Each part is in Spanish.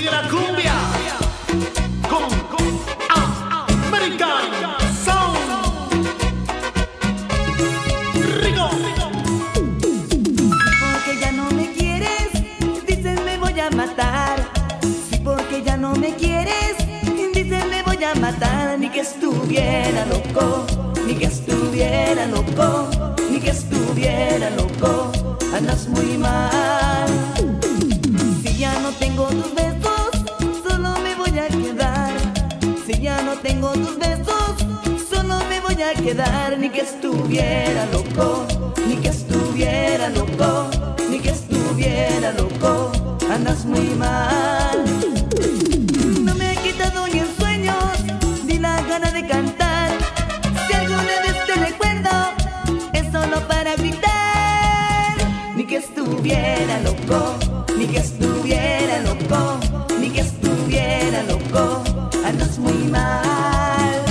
Sigue la cumbia con American Sound. Rico. Porque ya no me quieres, dices me voy a matar. Si porque ya no me quieres, dices me voy a matar. Ni que estuviera loco, ni que estuviera loco, ni que estuviera loco. Andas muy mal. Si ya no tengo tus besos, solo me voy a quedar. Si ya no tengo tus besos, solo me voy a quedar. Ni que estuviera loco, ni que estuviera loco, ni que estuviera loco. Andas muy mal. No me ha quitado ni el sueño, ni la gana de cantar. Si alguna vez te recuerdo, es solo para gritar. Ni que estuviera loco, ni que estuviera loco, ni que estuviera loco. Andas muy mal.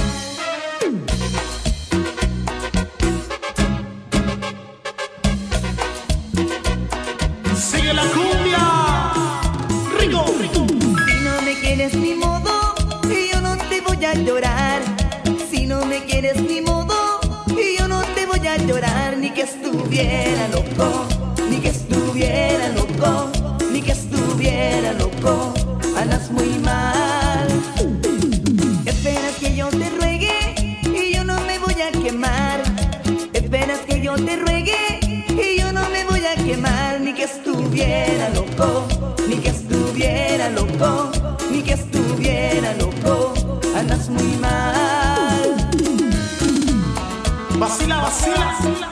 Sigue la cumbia. Rico. Si no me quieres ni modo, yo no te voy a llorar. Si no me quieres ni modo, yo no te voy a llorar. Ni que estuviera loco, ni que estuviera loco, ni que estuviera loco. Andas muy mal. Esperas que yo te ruegue y yo no me voy a quemar. Esperas que yo te ruegue y yo no me voy a quemar. Ni que estuviera loco, ni que estuviera loco, ni que estuviera loco. Andas muy mal. Vacila, vacila.